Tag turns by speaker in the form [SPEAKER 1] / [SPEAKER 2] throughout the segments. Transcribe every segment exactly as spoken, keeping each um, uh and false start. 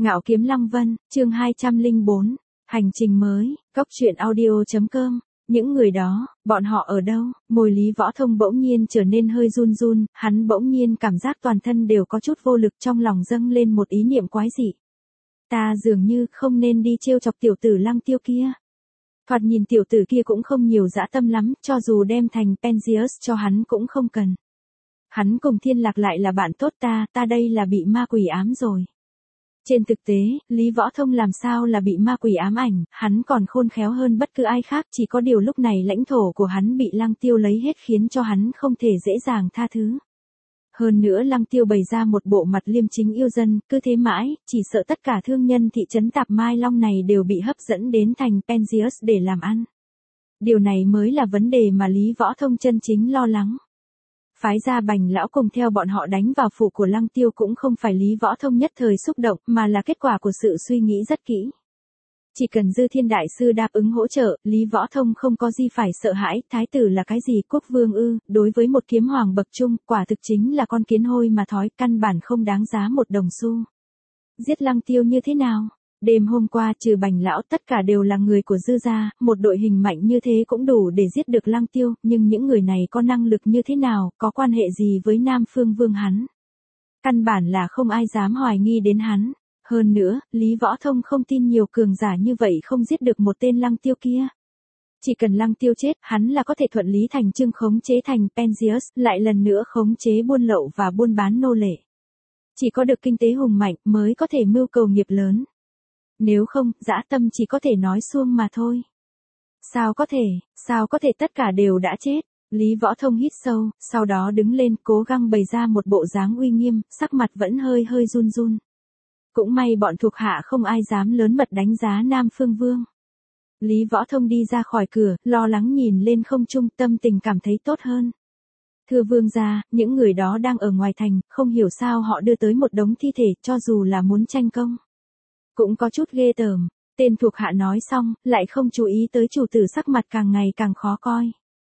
[SPEAKER 1] Ngạo Kiếm Lăng Vân, chương hai trăm lẻ bốn, hành trình mới, cốc truyện audio.com, những người đó, bọn họ ở đâu? Môi Lý Võ Thông bỗng nhiên trở nên hơi run run, hắn bỗng nhiên cảm giác toàn thân đều có chút vô lực, trong lòng dâng lên một ý niệm quái dị. Ta dường như không nên đi trêu chọc tiểu tử Lăng Tiêu kia. Thoạt nhìn tiểu tử kia cũng không nhiều dã tâm lắm, cho dù đem thành Penzius cho hắn cũng không cần. Hắn cùng Thiên Lạc lại là bạn tốt ta, ta đây là bị ma quỷ ám rồi. Trên thực tế, Lý Võ Thông làm sao là bị ma quỷ ám ảnh, hắn còn khôn khéo hơn bất cứ ai khác, chỉ có điều lúc này lãnh thổ của hắn bị Lăng Tiêu lấy hết khiến cho hắn không thể dễ dàng tha thứ. Hơn nữa Lăng Tiêu bày ra một bộ mặt liêm chính yêu dân, cứ thế mãi, chỉ sợ tất cả thương nhân thị trấn Tạp Mai Long này đều bị hấp dẫn đến thành Penzius để làm ăn. Điều này mới là vấn đề mà Lý Võ Thông chân chính lo lắng. Phái ra Bành lão cùng theo bọn họ đánh vào phủ của Lăng Tiêu cũng không phải Lý Võ Thông nhất thời xúc động, mà là kết quả của sự suy nghĩ rất kỹ. Chỉ cần Dư Thiên Đại Sư đáp ứng hỗ trợ, Lý Võ Thông không có gì phải sợ hãi, thái tử là cái gì, quốc vương ư, đối với một kiếm hoàng bậc trung, quả thực chính là con kiến hôi mà thói, căn bản không đáng giá một đồng xu. Giết Lăng Tiêu như thế nào? Đêm hôm qua trừ Bành lão tất cả đều là người của Dư gia, một đội hình mạnh như thế cũng đủ để giết được Lăng Tiêu, nhưng những người này có năng lực như thế nào, có quan hệ gì với Nam Phương Vương hắn? Căn bản là không ai dám hoài nghi đến hắn. Hơn nữa, Lý Võ Thông không tin nhiều cường giả như vậy không giết được một tên Lăng Tiêu kia. Chỉ cần Lăng Tiêu chết, hắn là có thể thuận lý thành trương khống chế thành Penzius, lại lần nữa khống chế buôn lậu và buôn bán nô lệ. Chỉ có được kinh tế hùng mạnh mới có thể mưu cầu nghiệp lớn. Nếu không, dã tâm chỉ có thể nói suông mà thôi. Sao có thể, sao có thể tất cả đều đã chết? Lý Võ Thông hít sâu, sau đó đứng lên cố gắng bày ra một bộ dáng uy nghiêm, sắc mặt vẫn hơi hơi run run. Cũng may bọn thuộc hạ không ai dám lớn mật đánh giá Nam Phương Vương. Lý Võ Thông đi ra khỏi cửa, lo lắng nhìn lên không trung, tâm tình cảm thấy tốt hơn. Thưa vương gia, những người đó đang ở ngoài thành, không hiểu sao họ đưa tới một đống thi thể, cho dù là muốn tranh công. Cũng có chút ghê tởm, tên thuộc hạ nói xong, lại không chú ý tới chủ tử sắc mặt càng ngày càng khó coi.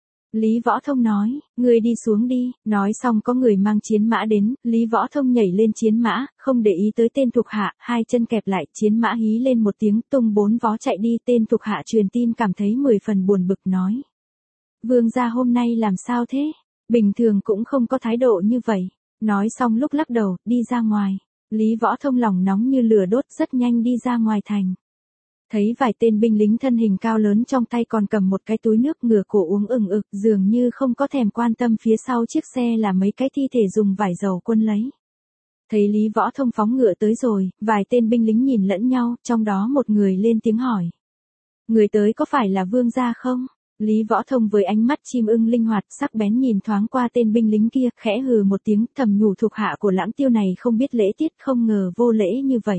[SPEAKER 1] Lý Võ Thông nói, ngươi đi xuống đi, nói xong có người mang chiến mã đến, Lý Võ Thông nhảy lên chiến mã, không để ý tới tên thuộc hạ, hai chân kẹp lại, chiến mã hí lên một tiếng, tung bốn vó chạy đi, tên thuộc hạ truyền tin cảm thấy mười phần buồn bực nói. Vương gia hôm nay làm sao thế? Bình thường cũng không có thái độ như vậy. Nói xong lúc lắc đầu, đi ra ngoài. Lý Võ Thông lòng nóng như lửa đốt rất nhanh đi ra ngoài thành. Thấy vài tên binh lính thân hình cao lớn trong tay còn cầm một cái túi nước ngửa cổ uống ừng ực, dường như không có thèm quan tâm phía sau chiếc xe là mấy cái thi thể dùng vải dầu quân lấy. Thấy Lý Võ Thông phóng ngựa tới rồi, vài tên binh lính nhìn lẫn nhau, trong đó một người lên tiếng hỏi. Người tới có phải là vương gia không? Lý Võ Thông với ánh mắt chim ưng linh hoạt sắc bén nhìn thoáng qua tên binh lính kia, khẽ hừ một tiếng, thầm nhủ thuộc hạ của Lãng Tiêu này không biết lễ tiết, không ngờ vô lễ như vậy.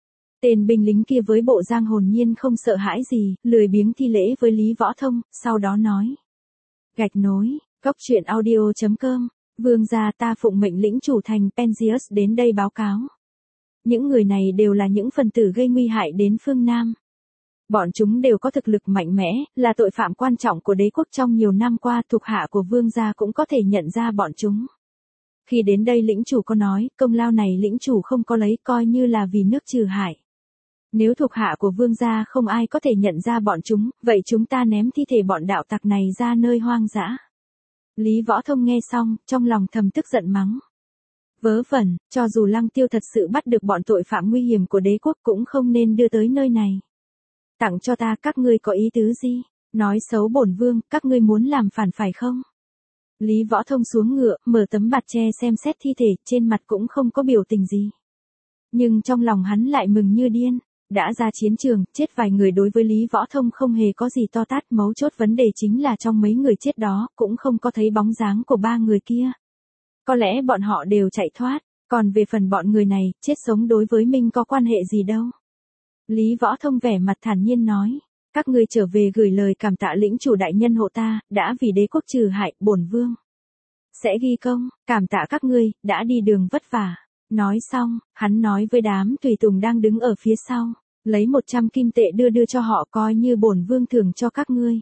[SPEAKER 1] Tên binh lính kia với bộ dạng hồn nhiên không sợ hãi gì, lười biếng thi lễ với Lý Võ Thông, sau đó nói. Gạch nối, cốc truyện audio.com, vương gia ta phụng mệnh lĩnh chủ thành Penzius đến đây báo cáo. Những người này đều là những phần tử gây nguy hại đến phương Nam. Bọn chúng đều có thực lực mạnh mẽ, là tội phạm quan trọng của đế quốc trong nhiều năm qua, thuộc hạ của vương gia cũng có thể nhận ra bọn chúng. Khi đến đây lĩnh chủ có nói, công lao này lĩnh chủ không có lấy, coi như là vì nước trừ hại. Nếu thuộc hạ của vương gia không ai có thể nhận ra bọn chúng, vậy chúng ta ném thi thể bọn đạo tặc này ra nơi hoang dã. Lý Võ Thông nghe xong, trong lòng thầm tức giận mắng. Vớ vẩn, cho dù Lăng Tiêu thật sự bắt được bọn tội phạm nguy hiểm của đế quốc cũng không nên đưa tới nơi này. Tặng cho ta, các ngươi có ý tứ gì? Nói xấu bổn vương, các ngươi muốn làm phản phải không? Lý Võ Thông xuống ngựa, mở tấm bạt che xem xét thi thể, trên mặt cũng không có biểu tình gì. Nhưng trong lòng hắn lại mừng như điên. Đã ra chiến trường, chết vài người đối với Lý Võ Thông không hề có gì to tát, mấu chốt vấn đề chính là trong mấy người chết đó, cũng không có thấy bóng dáng của ba người kia. Có lẽ bọn họ đều chạy thoát, còn về phần bọn người này, chết sống đối với mình có quan hệ gì đâu. Lý Võ Thông vẻ mặt thản nhiên nói, các ngươi trở về gửi lời cảm tạ lĩnh chủ đại nhân hộ ta, đã vì đế quốc trừ hại, bổn vương sẽ ghi công, cảm tạ các ngươi, đã đi đường vất vả. Nói xong, hắn nói với đám tùy tùng đang đứng ở phía sau, lấy một trăm kim tệ đưa đưa cho họ coi như bổn vương thưởng cho các ngươi.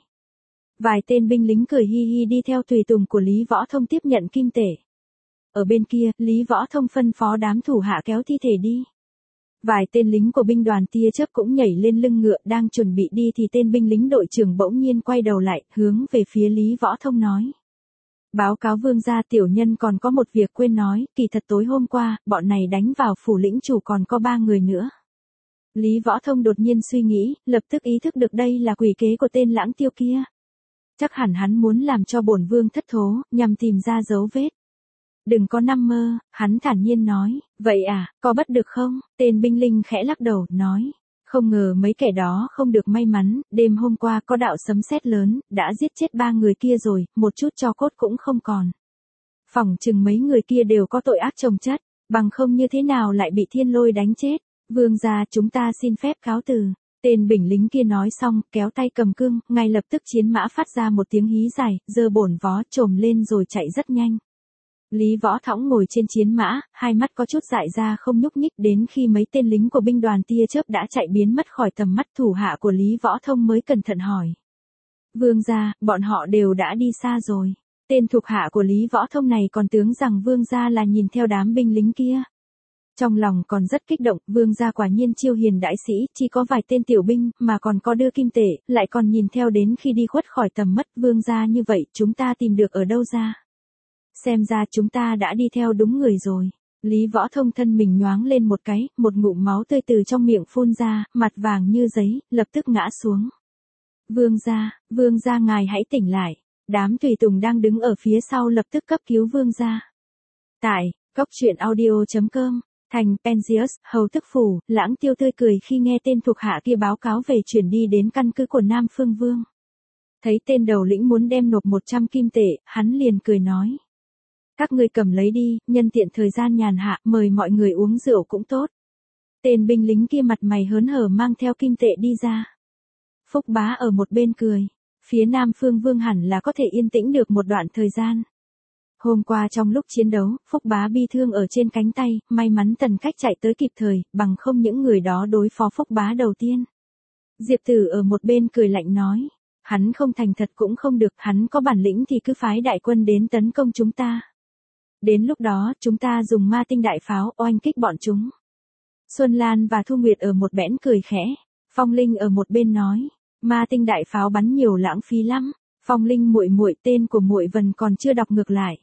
[SPEAKER 1] Vài tên binh lính cười hi hi đi theo tùy tùng của Lý Võ Thông tiếp nhận kim tệ. Ở bên kia, Lý Võ Thông phân phó đám thủ hạ kéo thi thể đi. Vài tên lính của binh đoàn tia chớp cũng nhảy lên lưng ngựa đang chuẩn bị đi thì tên binh lính đội trưởng bỗng nhiên quay đầu lại, hướng về phía Lý Võ Thông nói. Báo cáo vương gia, tiểu nhân còn có một việc quên nói, kỳ thật tối hôm qua, bọn này đánh vào phủ lĩnh chủ còn có ba người nữa. Lý Võ Thông đột nhiên suy nghĩ, lập tức ý thức được đây là quỷ kế của tên Lãng Tiêu kia. Chắc hẳn hắn muốn làm cho bổn vương thất thố, nhằm tìm ra dấu vết. Đừng có nằm mơ, hắn thản nhiên nói, vậy à, có bắt được không? Tên binh linh khẽ lắc đầu, nói, không ngờ mấy kẻ đó không được may mắn, đêm hôm qua có đạo sấm sét lớn, đã giết chết ba người kia rồi, một chút tro cốt cũng không còn. Phỏng chừng mấy người kia đều có tội ác chồng chất, bằng không như thế nào lại bị thiên lôi đánh chết. Vương gia, chúng ta xin phép cáo từ. Tên binh lính kia nói xong, kéo tay cầm cương, ngay lập tức chiến mã phát ra một tiếng hí dài, giơ bổn vó trồm lên rồi chạy rất nhanh. Lý Võ Thõng ngồi trên chiến mã, hai mắt có chút dại ra không nhúc nhích, đến khi mấy tên lính của binh đoàn tia chớp đã chạy biến mất khỏi tầm mắt, thủ hạ của Lý Võ Thông mới cẩn thận hỏi. Vương gia, bọn họ đều đã đi xa rồi. Tên thuộc hạ của Lý Võ Thông này còn tưởng rằng vương gia là nhìn theo đám binh lính kia. Trong lòng còn rất kích động, vương gia quả nhiên chiêu hiền đại sĩ, chỉ có vài tên tiểu binh, mà còn có đưa kim tệ, lại còn nhìn theo đến khi đi khuất khỏi tầm mắt, vương gia như vậy, chúng ta tìm được ở đâu ra? Xem ra chúng ta đã đi theo đúng người rồi. Lý Võ Thông thân mình nhoáng lên một cái, một ngụm máu tươi từ trong miệng phun ra, mặt vàng như giấy, lập tức ngã xuống. Vương gia, vương gia ngài hãy tỉnh lại. Đám tùy tùng đang đứng ở phía sau lập tức cấp cứu vương gia. Tại, cốc truyện audio chấm com. Thành Penzius, hầu tức phủ, Lãng Tiêu tươi cười khi nghe tên thuộc hạ kia báo cáo về chuyển đi đến căn cứ của Nam Phương Vương. Thấy tên đầu lĩnh muốn đem nộp một trăm kim tệ, hắn liền cười nói. Các ngươi cầm lấy đi, nhân tiện thời gian nhàn hạ, mời mọi người uống rượu cũng tốt. Tên binh lính kia mặt mày hớn hở mang theo kim tệ đi ra. Phúc Bá ở một bên cười. Phía Nam Phương Vương hẳn là có thể yên tĩnh được một đoạn thời gian. Hôm qua trong lúc chiến đấu, Phúc Bá bị thương ở trên cánh tay, may mắn Tần Cách chạy tới kịp thời, bằng không những người đó đối phó Phúc Bá đầu tiên. Diệp Tử ở một bên cười lạnh nói, hắn không thành thật cũng không được, hắn có bản lĩnh thì cứ phái đại quân đến tấn công chúng ta. Đến lúc đó, chúng ta dùng ma tinh đại pháo oanh kích bọn chúng. Xuân Lan và Thu Nguyệt ở một bẽn cười khẽ, Phong Linh ở một bên nói, ma tinh đại pháo bắn nhiều lãng phí lắm. Phong Linh muội muội, tên của muội Vân còn chưa đọc ngược lại.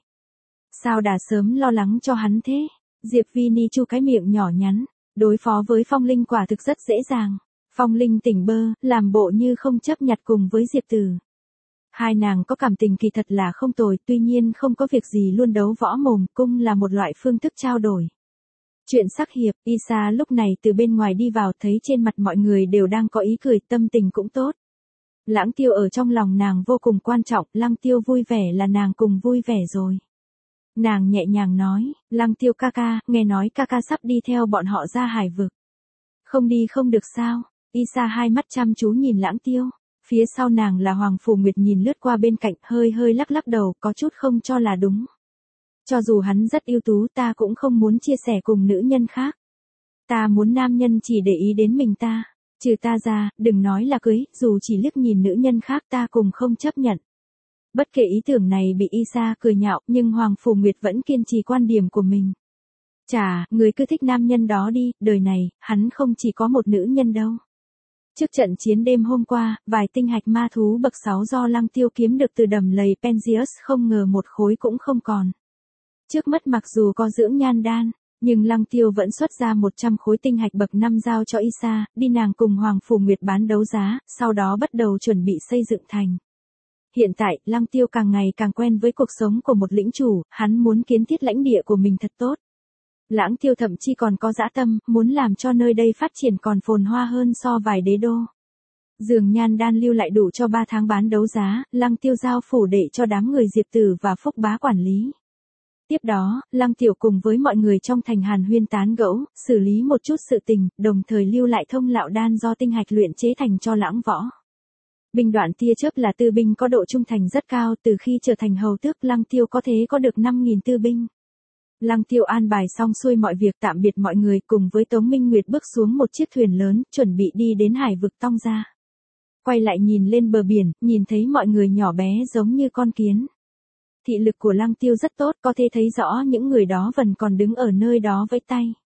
[SPEAKER 1] Sao đã sớm lo lắng cho hắn thế? Diệp Vi Ni chu cái miệng nhỏ nhắn, đối phó với Phong Linh quả thực rất dễ dàng. Phong Linh tỉnh bơ, làm bộ như không chấp nhặt cùng với Diệp Tử. Hai nàng có cảm tình kỳ thật là không tồi, tuy nhiên không có việc gì luôn đấu võ mồm, cung là một loại phương thức trao đổi. Chuyện sắc hiệp, Isa lúc này từ bên ngoài đi vào thấy trên mặt mọi người đều đang có ý cười, tâm tình cũng tốt. Lãng Tiêu ở trong lòng nàng vô cùng quan trọng, Lăng Tiêu vui vẻ là nàng cùng vui vẻ rồi. Nàng nhẹ nhàng nói, Lăng Tiêu ca ca, nghe nói ca ca sắp đi theo bọn họ ra hải vực. Không đi không được sao? Isa hai mắt chăm chú nhìn Lãng Tiêu. Phía sau nàng là Hoàng Phủ Nguyệt nhìn lướt qua bên cạnh, hơi hơi lắc lắc đầu, có chút không cho là đúng. Cho dù hắn rất ưu tú, ta cũng không muốn chia sẻ cùng nữ nhân khác. Ta muốn nam nhân chỉ để ý đến mình ta. Trừ ta ra, đừng nói là cưới, dù chỉ liếc nhìn nữ nhân khác ta cùng không chấp nhận. Bất kể ý tưởng này bị Isa cười nhạo, nhưng Hoàng Phủ Nguyệt vẫn kiên trì quan điểm của mình. Chà, người cứ thích nam nhân đó đi, đời này, hắn không chỉ có một nữ nhân đâu. Trước trận chiến đêm hôm qua, vài tinh hạch ma thú bậc sáu do Lăng Tiêu kiếm được từ đầm lầy Penzius không ngờ một khối cũng không còn. Trước mắt mặc dù có dưỡng nhan đan, nhưng Lăng Tiêu vẫn xuất ra một trăm khối tinh hạch bậc năm giao cho Isa, đi nàng cùng Hoàng Phủ Nguyệt bán đấu giá, sau đó bắt đầu chuẩn bị xây dựng thành. Hiện tại, Lăng Tiêu càng ngày càng quen với cuộc sống của một lĩnh chủ, hắn muốn kiến thiết lãnh địa của mình thật tốt. Lãng Tiêu thậm chí còn có dã tâm, muốn làm cho nơi đây phát triển còn phồn hoa hơn so vài đế đô. Dường nhan đan lưu lại đủ cho ba tháng bán đấu giá, Lăng Tiêu giao phủ để cho đám người Diệp Tử và Phúc Bá quản lý. Tiếp đó, Lăng Tiểu cùng với mọi người trong thành hàn huyên tán gẫu, xử lý một chút sự tình, đồng thời lưu lại thông lạo đan do tinh hạch luyện chế thành cho Lãng Võ. Binh đoàn tia chớp là tư binh có độ trung thành rất cao, từ khi trở thành hầu tước Lăng Tiêu có thế có được năm nghìn tư binh. Lăng Tiêu an bài xong xuôi mọi việc tạm biệt mọi người cùng với Tống Minh Nguyệt bước xuống một chiếc thuyền lớn, chuẩn bị đi đến hải vực Tong Gia. Quay lại nhìn lên bờ biển, nhìn thấy mọi người nhỏ bé giống như con kiến. Thị lực của Lăng Tiêu rất tốt, có thể thấy rõ những người đó vẫn còn đứng ở nơi đó vẫy tay.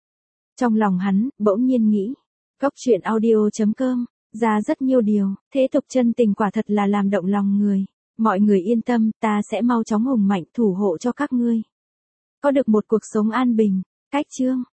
[SPEAKER 1] Trong lòng hắn, bỗng nhiên nghĩ. Cốc truyện audio chấm com, ra rất nhiều điều, thế tục chân tình quả thật là làm động lòng người. Mọi người yên tâm, ta sẽ mau chóng hùng mạnh thủ hộ cho các ngươi. Có được một cuộc sống an bình. Cách chương.